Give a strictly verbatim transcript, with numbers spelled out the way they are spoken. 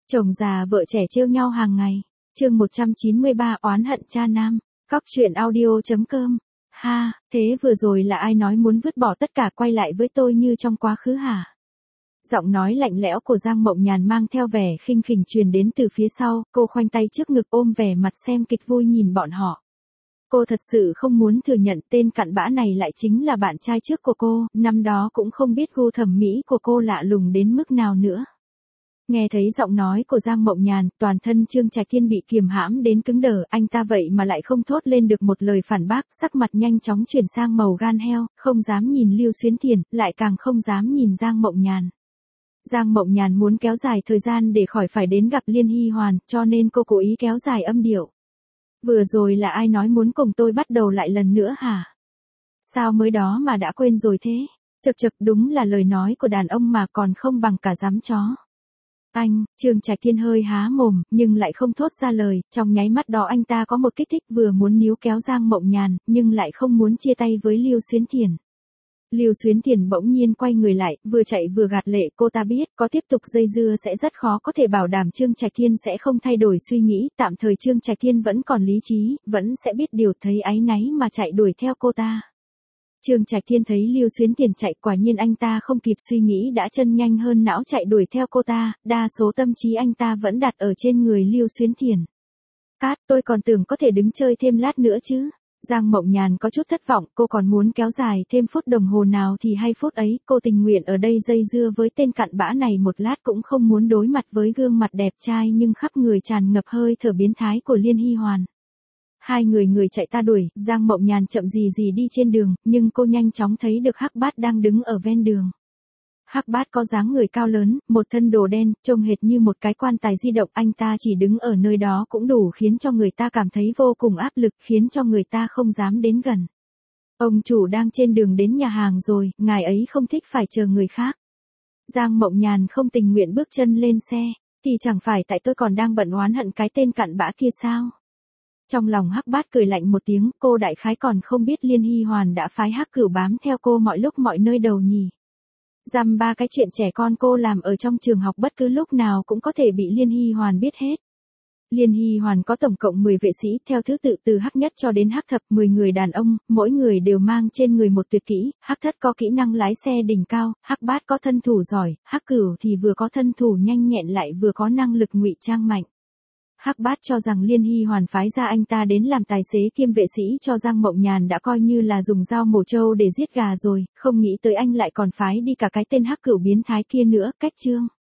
Chồng già vợ trẻ trêu nhau hàng ngày. Chương một trăm chín mươi ba oán hận cha nam. Cóc truyện audio chấm com. Ha, thế vừa rồi là ai nói muốn vứt bỏ tất cả quay lại với tôi như trong quá khứ hả? Giọng nói lạnh lẽo của Giang Mộng Nhàn mang theo vẻ khinh khỉnh truyền đến từ phía sau, cô khoanh tay trước ngực ôm vẻ mặt xem kịch vui nhìn bọn họ. Cô thật sự không muốn thừa nhận tên cặn bã này lại chính là bạn trai trước của cô, năm đó cũng không biết gu thẩm mỹ của cô lạ lùng đến mức nào nữa. Nghe thấy giọng nói của Giang Mộng Nhàn, toàn thân Trương Trạch Thiên bị kiềm hãm đến cứng đờ, anh ta vậy mà lại không thốt lên được một lời phản bác, sắc mặt nhanh chóng chuyển sang màu gan heo, không dám nhìn Lưu Xuyến Thiền, lại càng không dám nhìn Giang Mộng Nhàn. Giang Mộng Nhàn muốn kéo dài thời gian để khỏi phải đến gặp Liên Hy Hoàn, cho nên cô cố ý kéo dài âm điệu. Vừa rồi là ai nói muốn cùng tôi bắt đầu lại lần nữa hả? Sao mới đó mà đã quên rồi thế? Chực chực, đúng là lời nói của đàn ông mà còn không bằng cả giám chó. Anh, Trương Trạch Thiên hơi há mồm, nhưng lại không thốt ra lời, trong nháy mắt đó anh ta có một kích thích vừa muốn níu kéo Giang Mộng Nhàn, nhưng lại không muốn chia tay với Lưu Xuyến Thiền. Lưu Xuyến Thiền bỗng nhiên quay người lại, vừa chạy vừa gạt lệ, cô ta biết, có tiếp tục dây dưa sẽ rất khó có thể bảo đảm Trương Trạch Thiên sẽ không thay đổi suy nghĩ, tạm thời Trương Trạch Thiên vẫn còn lý trí, vẫn sẽ biết điều, thấy áy náy mà chạy đuổi theo cô ta. Trương Trạch Thiên thấy Lưu Xuyến Thiền chạy, quả nhiên anh ta không kịp suy nghĩ đã chân nhanh hơn não chạy đuổi theo cô ta, đa số tâm trí anh ta vẫn đặt ở trên người Lưu Xuyến Thiền. Cát, tôi còn tưởng có thể đứng chơi thêm lát nữa chứ. Giang Mộng Nhàn có chút thất vọng, cô còn muốn kéo dài thêm phút đồng hồ nào thì hay phút ấy, cô tình nguyện ở đây dây dưa với tên cặn bã này một lát cũng không muốn đối mặt với gương mặt đẹp trai nhưng khắp người tràn ngập hơi thở biến thái của Liên Hy Hoàn. Hai người người chạy ta đuổi, Giang Mộng Nhàn chậm gì gì đi trên đường, nhưng cô nhanh chóng thấy được Hắc Bát đang đứng ở ven đường. Hắc Bát có dáng người cao lớn, một thân đồ đen, trông hệt như một cái quan tài di động, anh ta chỉ đứng ở nơi đó cũng đủ khiến cho người ta cảm thấy vô cùng áp lực, khiến cho người ta không dám đến gần. Ông chủ đang trên đường đến nhà hàng rồi, ngài ấy không thích phải chờ người khác. Giang Mộng Nhàn không tình nguyện bước chân lên xe, thì chẳng phải tại tôi còn đang bận oán hận cái tên cặn bã kia sao? Trong lòng Hắc Bát cười lạnh một tiếng, cô đại khái còn không biết Liên Hy Hoàn đã phái Hắc Cửu bám theo cô mọi lúc mọi nơi đầu nhỉ. Dăm ba cái chuyện trẻ con cô làm ở trong trường học bất cứ lúc nào cũng có thể bị Liên Hy Hoàn biết hết. Liên Hy Hoàn có tổng cộng mười vệ sĩ, theo thứ tự từ Hắc nhất cho đến Hắc thập, mười người đàn ông, mỗi người đều mang trên người một tuyệt kỹ, Hắc thất có kỹ năng lái xe đỉnh cao, Hắc bát có thân thủ giỏi, Hắc cửu thì vừa có thân thủ nhanh nhẹn lại vừa có năng lực ngụy trang mạnh. Hắc Bát cho rằng Liên Hy Hoàn phái ra anh ta đến làm tài xế kiêm vệ sĩ cho Giang Mộng Nhàn đã coi như là dùng dao mổ trâu để giết gà rồi, không nghĩ tới anh lại còn phái đi cả cái tên Hắc Cửu biến thái kia nữa, cách chương.